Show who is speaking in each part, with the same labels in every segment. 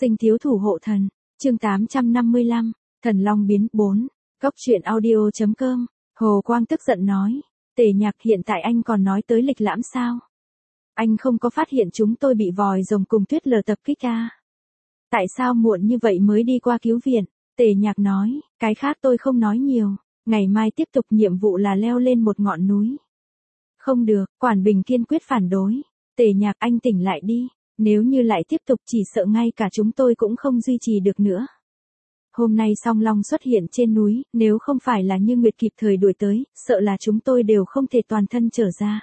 Speaker 1: Sinh thiếu thủ hộ thần, chương 855, Thần Long biến 4, Cốc truyện audio.com, Hồ Quang tức giận nói, Tề Nhạc hiện tại anh còn nói tới lịch lãm sao? Anh không có phát hiện chúng tôi bị vòi rồng cùng Tuyết Lờ tập kích à? Tại sao muộn như vậy mới đi qua cứu viện? Tề Nhạc nói, cái khác tôi không nói nhiều, ngày mai tiếp tục nhiệm vụ là leo lên một ngọn núi. Không được, Quản Bình kiên quyết phản đối. Tề Nhạc anh tỉnh lại đi, nếu như lại tiếp tục chỉ sợ ngay cả chúng tôi cũng không duy trì được nữa. Hôm nay Song Long xuất hiện trên núi, nếu không phải là Như Nguyệt kịp thời đuổi tới, sợ là chúng tôi đều không thể toàn thân trở ra.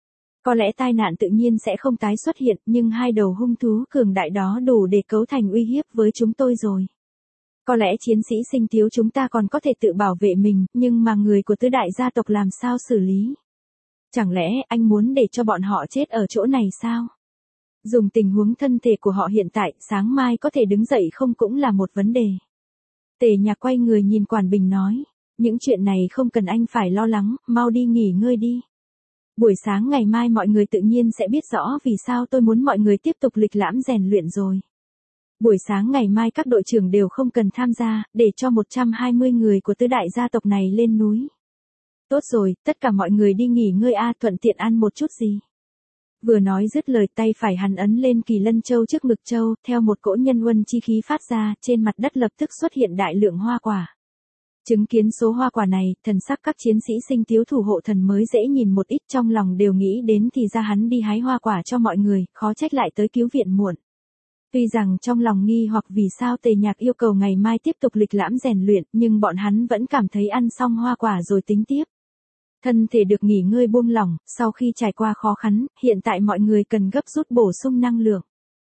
Speaker 1: Có lẽ tai nạn tự nhiên sẽ không tái xuất hiện, nhưng hai đầu hung thú cường đại đó đủ để cấu thành uy hiếp với chúng tôi rồi. Có lẽ chiến sĩ Sinh thiếu chúng ta còn có thể tự bảo vệ mình, nhưng mà người của tứ đại gia tộc làm sao xử lý? Chẳng lẽ anh muốn để cho bọn họ chết ở chỗ này sao? Dùng tình huống thân thể của họ hiện tại, sáng mai có thể đứng dậy không cũng là một vấn đề. Tề Nhạc quay người nhìn Quản Bình nói, những chuyện này không cần anh phải lo lắng, mau đi nghỉ ngơi đi. Buổi sáng ngày mai mọi người tự nhiên sẽ biết rõ vì sao tôi muốn mọi người tiếp tục lịch lãm rèn luyện rồi. Buổi sáng ngày mai các đội trưởng đều không cần tham gia, để cho 120 người của tứ đại gia tộc này lên núi. Tốt rồi, tất cả mọi người đi nghỉ ngơi thuận tiện ăn một chút gì. Vừa nói dứt lời tay phải hắn ấn lên Kỳ Lân Châu trước ngực Châu, theo một cỗ nhân uân chi khí phát ra, trên mặt đất lập tức xuất hiện đại lượng hoa quả. Chứng kiến số hoa quả này, thần sắc các chiến sĩ Sinh thiếu thủ hộ thần mới dễ nhìn một ít, trong lòng đều nghĩ đến thì ra hắn đi hái hoa quả cho mọi người, khó trách lại tới cứu viện muộn. Tuy rằng trong lòng nghi hoặc vì sao Tề Nhạc yêu cầu ngày mai tiếp tục lịch lãm rèn luyện, nhưng bọn hắn vẫn cảm thấy ăn xong hoa quả rồi tính tiếp. Thân thể được nghỉ ngơi buông lỏng, sau khi trải qua khó khăn, hiện tại mọi người cần gấp rút bổ sung năng lượng.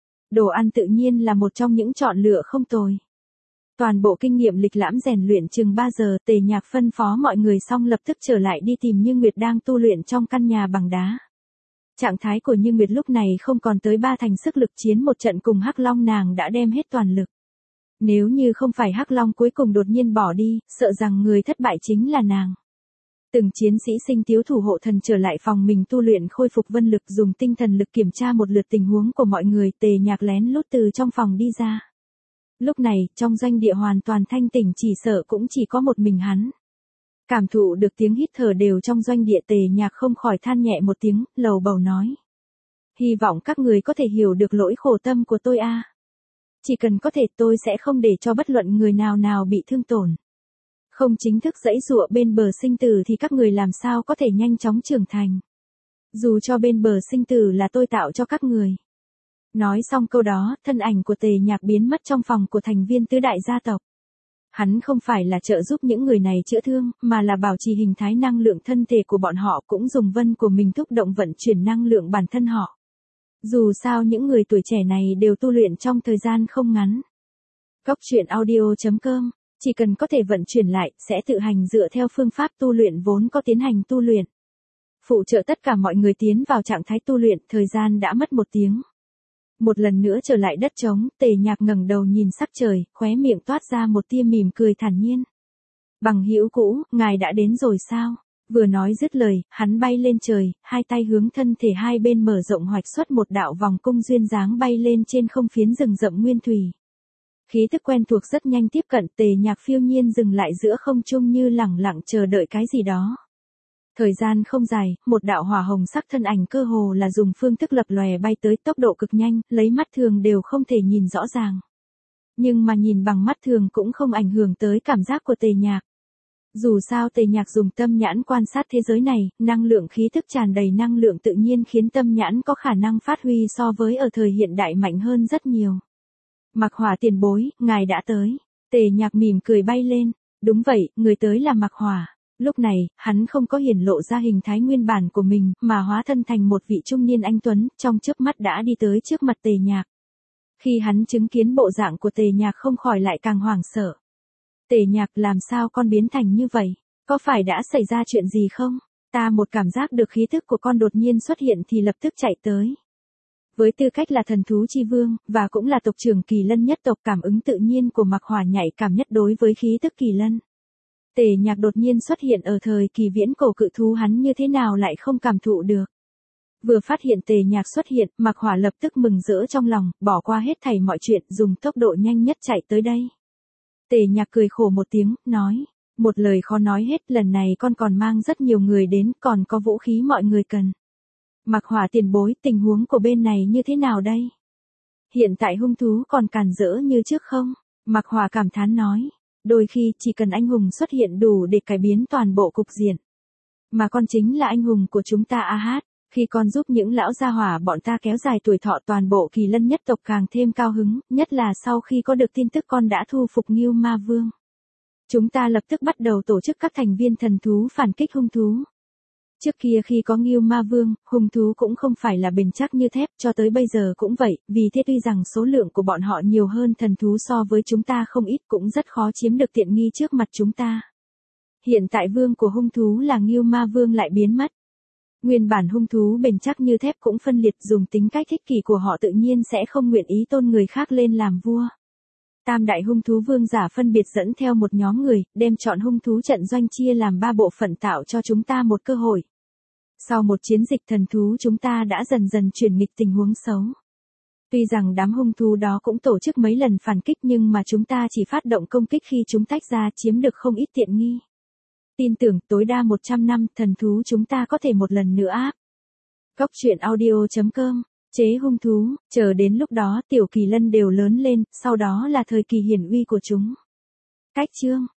Speaker 1: Đồ ăn tự nhiên là một trong những chọn lựa không tồi. Toàn bộ kinh nghiệm lịch lãm rèn luyện chừng 3 giờ, Tề Nhạc phân phó mọi người xong lập tức trở lại đi tìm Như Nguyệt đang tu luyện trong căn nhà bằng đá. Trạng thái của Như Nguyệt lúc này không còn tới 3 thành sức lực, chiến một trận cùng Hắc Long nàng đã đem hết toàn lực. Nếu như không phải Hắc Long cuối cùng đột nhiên bỏ đi, sợ rằng người thất bại chính là nàng. Từng chiến sĩ Sinh thiếu thủ hộ thần trở lại phòng mình tu luyện khôi phục vân lực, dùng tinh thần lực kiểm tra một lượt tình huống của mọi người. Tề Nhạc lén lút từ trong phòng đi ra. Lúc này, trong doanh địa hoàn toàn thanh tỉnh, chỉ sợ cũng chỉ có một mình hắn. Cảm thụ được tiếng hít thở đều trong doanh địa, Tề Nhạc không khỏi than nhẹ một tiếng, lầu bầu nói. Hy vọng các người có thể hiểu được lỗi khổ tâm của tôi a. Chỉ cần có thể tôi sẽ không để cho bất luận người nào bị thương tổn. Không chính thức giãy giụa bên bờ sinh tử thì các người làm sao có thể nhanh chóng trưởng thành. Dù cho bên bờ sinh tử là tôi tạo cho các người. Nói xong câu đó, thân ảnh của Tề Nhạc biến mất trong phòng của thành viên tứ đại gia tộc. Hắn không phải là trợ giúp những người này chữa thương, mà là bảo trì hình thái năng lượng thân thể của bọn họ, cũng dùng vân của mình thúc động vận chuyển năng lượng bản thân họ. Dù sao những người tuổi trẻ này đều tu luyện trong thời gian không ngắn. Cốc truyện audio.com, chỉ cần có thể vận chuyển lại, sẽ tự hành dựa theo phương pháp tu luyện vốn có tiến hành tu luyện. Phụ trợ tất cả mọi người tiến vào trạng thái tu luyện, thời gian đã mất 1 tiếng. Một lần nữa trở lại đất trống, Tề Nhạc ngẩng đầu nhìn sắc trời, khóe miệng toát ra một tia mỉm cười thản nhiên. Bằng hữu cũ, ngài đã đến rồi sao? Vừa nói dứt lời, hắn bay lên trời, hai tay hướng thân thể hai bên mở rộng hoạch xuất một đạo vòng cung duyên dáng bay lên trên không phiến rừng rậm nguyên thủy. Khí tức quen thuộc rất nhanh tiếp cận, Tề Nhạc phiêu nhiên dừng lại giữa không trung như lẳng lặng chờ đợi cái gì đó. Thời gian không dài, một đạo hỏa hồng sắc thân ảnh cơ hồ là dùng phương thức lập lòe bay tới, tốc độ cực nhanh, lấy mắt thường đều không thể nhìn rõ ràng. Nhưng mà nhìn bằng mắt thường cũng không ảnh hưởng tới cảm giác của Tề Nhạc. Dù sao Tề Nhạc dùng tâm nhãn quan sát thế giới này, năng lượng khí thức tràn đầy năng lượng tự nhiên khiến tâm nhãn có khả năng phát huy so với ở thời hiện đại mạnh hơn rất nhiều. Mặc Hỏa tiền bối, ngài đã tới. Tề Nhạc mỉm cười bay lên. Đúng vậy, người tới là Mặc Hỏa. Lúc này, hắn không có hiển lộ ra hình thái nguyên bản của mình, mà hóa thân thành một vị trung niên anh tuấn, trong chớp mắt đã đi tới trước mặt Tề Nhạc. Khi hắn chứng kiến bộ dạng của Tề Nhạc không khỏi lại càng hoảng sợ. Tề Nhạc, làm sao con biến thành như vậy? Có phải đã xảy ra chuyện gì không? Ta một cảm giác được khí thức của con đột nhiên xuất hiện thì lập tức chạy tới. Với tư cách là thần thú chi vương, và cũng là tộc trưởng Kỳ Lân nhất tộc, cảm ứng tự nhiên của Mặc Hỏa nhạy cảm nhất đối với khí tức Kỳ Lân. Tề Nhạc đột nhiên xuất hiện ở thời kỳ viễn cổ cự thú, hắn như thế nào lại không cảm thụ được. Vừa phát hiện Tề Nhạc xuất hiện, Mạc Hỏa lập tức mừng rỡ trong lòng, bỏ qua hết thảy mọi chuyện, dùng tốc độ nhanh nhất chạy tới đây. Tề Nhạc cười khổ một tiếng, nói, một lời khó nói hết, lần này con còn mang rất nhiều người đến, còn có vũ khí mọi người cần. Mạc Hỏa tiền bối, tình huống của bên này như thế nào đây? Hiện tại hung thú còn càn rỡ như trước không? Mạc Hỏa cảm thán nói, đôi khi chỉ cần anh hùng xuất hiện đủ để cải biến toàn bộ cục diện. Mà con chính là anh hùng của chúng ta a hát, khi con giúp những lão gia hỏa bọn ta kéo dài tuổi thọ toàn bộ Kỳ Lân nhất tộc càng thêm cao hứng, nhất là sau khi có được tin tức con đã thu phục Ngưu Ma Vương. Chúng ta lập tức bắt đầu tổ chức các thành viên thần thú phản kích hung thú. Trước kia khi có Ngưu Ma Vương, hung thú cũng không phải là bền chắc như thép, cho tới bây giờ cũng vậy, vì thế tuy rằng số lượng của bọn họ nhiều hơn thần thú so với chúng ta không ít, cũng rất khó chiếm được tiện nghi trước mặt chúng ta. Hiện tại vương của hung thú là Ngưu Ma Vương lại biến mất. Nguyên bản hung thú bền chắc như thép cũng phân liệt, dùng tính cách thích kỷ của họ tự nhiên sẽ không nguyện ý tôn người khác lên làm vua. Tam đại hung thú vương giả phân biệt dẫn theo một nhóm người, đem chọn hung thú trận doanh chia làm 3 bộ phận tạo cho chúng ta một cơ hội. Sau một chiến dịch thần thú chúng ta đã dần dần chuyển nghịch tình huống xấu. Tuy rằng đám hung thú đó cũng tổ chức mấy lần phản kích nhưng mà chúng ta chỉ phát động công kích khi chúng tách ra, chiếm được không ít tiện nghi. Tin tưởng tối đa 100 năm thần thú chúng ta có thể một lần nữa áp. Cốc truyện audio.com, chế hung thú, chờ đến lúc đó tiểu kỳ lân đều lớn lên, sau đó là thời kỳ hiển uy của chúng. Cách chương